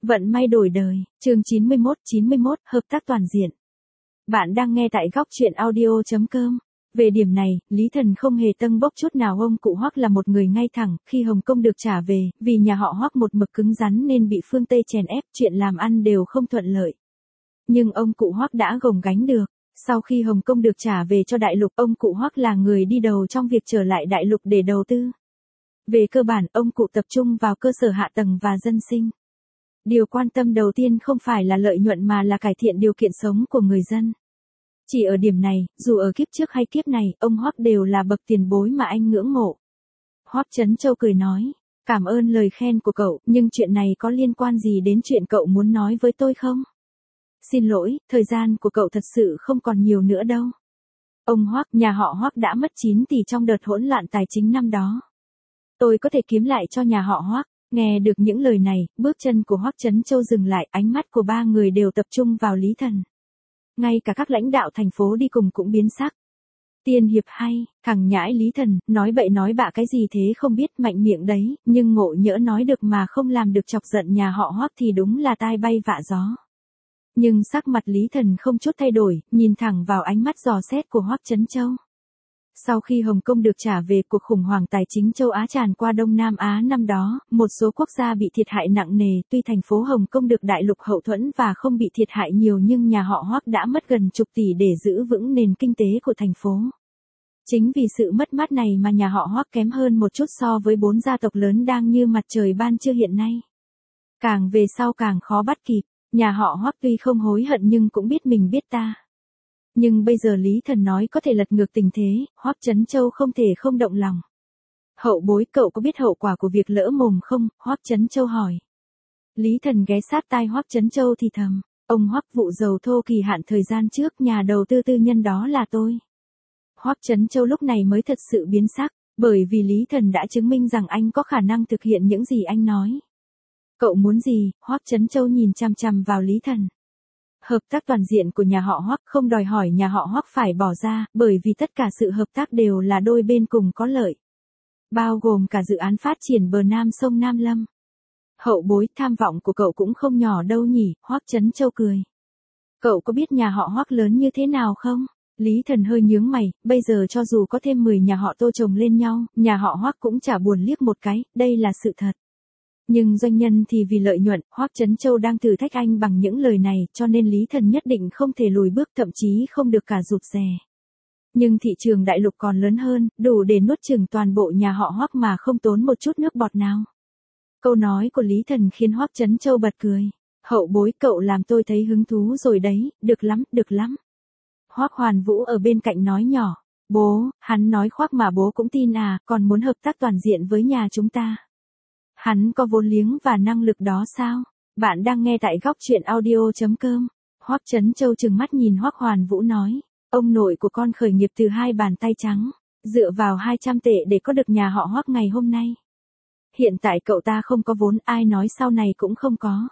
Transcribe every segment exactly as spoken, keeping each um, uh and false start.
Vận may đổi đời, chương chín mươi mốt, chín mươi mốt, hợp tác toàn diện. Bạn đang nghe tại góc truyện audio chấm com. Về điểm này, Lý Thần không hề tâng bốc chút nào. Ông cụ Hoắc là một người ngay thẳng. Khi Hồng Kông được trả về, vì nhà họ Hoắc một mực cứng rắn nên bị phương Tây chèn ép, chuyện làm ăn đều không thuận lợi. Nhưng ông cụ Hoắc đã gồng gánh được. Sau khi Hồng Kông được trả về cho đại lục, ông cụ Hoắc là người đi đầu trong việc trở lại đại lục để đầu tư. Về cơ bản, ông cụ tập trung vào cơ sở hạ tầng và dân sinh. Điều quan tâm đầu tiên không phải là lợi nhuận mà là cải thiện điều kiện sống của người dân. Chỉ ở điểm này, dù ở kiếp trước hay kiếp này, ông Hoắc đều là bậc tiền bối mà anh ngưỡng mộ. Hoắc Chấn Châu cười nói, cảm ơn lời khen của cậu, nhưng chuyện này có liên quan gì đến chuyện cậu muốn nói với tôi không? Xin lỗi, thời gian của cậu thật sự không còn nhiều nữa đâu. Ông Hoắc, nhà họ Hoắc đã mất chín tỷ trong đợt hỗn loạn tài chính năm đó. Tôi có thể kiếm lại cho nhà họ Hoắc. Nghe được những lời này, bước chân của Hoắc Chấn Châu dừng lại, ánh mắt của ba người đều tập trung vào Lý Thần. Ngay cả các lãnh đạo thành phố đi cùng cũng biến sắc. Tiên hiệp hay, thằng nhãi Lý Thần, nói bậy nói bạ cái gì thế không biết, mạnh miệng đấy, nhưng ngộ nhỡ nói được mà không làm được chọc giận nhà họ Hoắc thì đúng là tai bay vạ gió. Nhưng sắc mặt Lý Thần không chút thay đổi, nhìn thẳng vào ánh mắt dò xét của Hoắc Chấn Châu. Sau khi Hồng Kông được trả về, cuộc khủng hoảng tài chính châu Á tràn qua Đông Nam Á năm đó, một số quốc gia bị thiệt hại nặng nề, tuy thành phố Hồng Kông được đại lục hậu thuẫn và không bị thiệt hại nhiều nhưng nhà họ Hoắc đã mất gần chục tỷ để giữ vững nền kinh tế của thành phố. Chính vì sự mất mát này mà nhà họ Hoắc kém hơn một chút so với bốn gia tộc lớn đang như mặt trời ban trưa hiện nay. Càng về sau càng khó bắt kịp, nhà họ Hoắc tuy không hối hận nhưng cũng biết mình biết ta. Nhưng bây giờ Lý Thần nói có thể lật ngược tình thế, Hoắc Chấn Châu không thể không động lòng. Hậu bối, cậu có biết hậu quả của việc lỡ mồm không? Hoắc Chấn Châu hỏi. Lý Thần ghé sát tai Hoắc Chấn Châu thì thầm, ông Hoắc, vụ dầu thô kỳ hạn thời gian trước nhà đầu tư tư nhân đó là tôi. Hoắc Chấn Châu lúc này mới thật sự biến sắc, bởi vì Lý Thần đã chứng minh rằng anh có khả năng thực hiện những gì anh nói. Cậu muốn gì? Hoắc Chấn Châu nhìn chằm chằm vào Lý Thần. Hợp tác toàn diện của nhà họ Hoắc, không đòi hỏi nhà họ Hoắc phải bỏ ra, bởi vì tất cả sự hợp tác đều là đôi bên cùng có lợi. Bao gồm cả dự án phát triển bờ Nam sông Nam Lâm. Hậu bối, tham vọng của cậu cũng không nhỏ đâu nhỉ, Hoắc Chấn Châu cười. Cậu có biết nhà họ Hoắc lớn như thế nào không? Lý Thần hơi nhướng mày, bây giờ cho dù có thêm mười nhà họ Tô chồng lên nhau, nhà họ Hoắc cũng chả buồn liếc một cái, đây là sự thật. Nhưng doanh nhân thì vì lợi nhuận, Hoắc Chấn Châu đang thử thách anh bằng những lời này, cho nên Lý Thần nhất định không thể lùi bước, thậm chí không được cả rụt rè. Nhưng thị trường đại lục còn lớn hơn, đủ để nuốt chửng toàn bộ nhà họ Hoắc mà không tốn một chút nước bọt nào. Câu nói của Lý Thần khiến Hoắc Chấn Châu bật cười. Hậu bối, cậu làm tôi thấy hứng thú rồi đấy, được lắm, được lắm. Hoắc Hoàn Vũ ở bên cạnh nói nhỏ, bố, hắn nói khoác mà bố cũng tin à, còn muốn hợp tác toàn diện với nhà chúng ta. Hắn có vốn liếng và năng lực đó sao? Bạn đang nghe tại góc truyện audio chấm com. Hoắc Chấn Châu trừng mắt nhìn Hoắc Hoàn Vũ nói, ông nội của con khởi nghiệp từ hai bàn tay trắng, dựa vào hai trăm tệ để có được nhà họ Hoắc ngày hôm nay. Hiện tại cậu ta không có vốn, ai nói sau này cũng không có.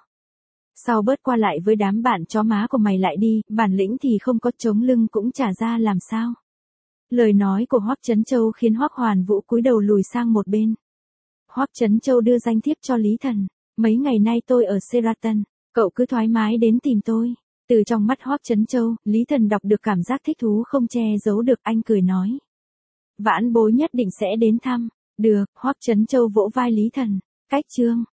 Sau bớt qua lại với đám bạn chó má của mày lại đi, bản lĩnh thì không có, chống lưng cũng trả ra làm sao? Lời nói của Hoắc Chấn Châu khiến Hoắc Hoàn Vũ cúi đầu lùi sang một bên. Hoắc Chấn Châu đưa danh thiếp cho Lý Thần. Mấy ngày nay tôi ở Sheraton, cậu cứ thoải mái đến tìm tôi. Từ trong mắt Hoắc Chấn Châu, Lý Thần đọc được cảm giác thích thú không che giấu được, anh cười nói. Vãn bối nhất định sẽ đến thăm. Được, Hoắc Chấn Châu vỗ vai Lý Thần. Cách chương.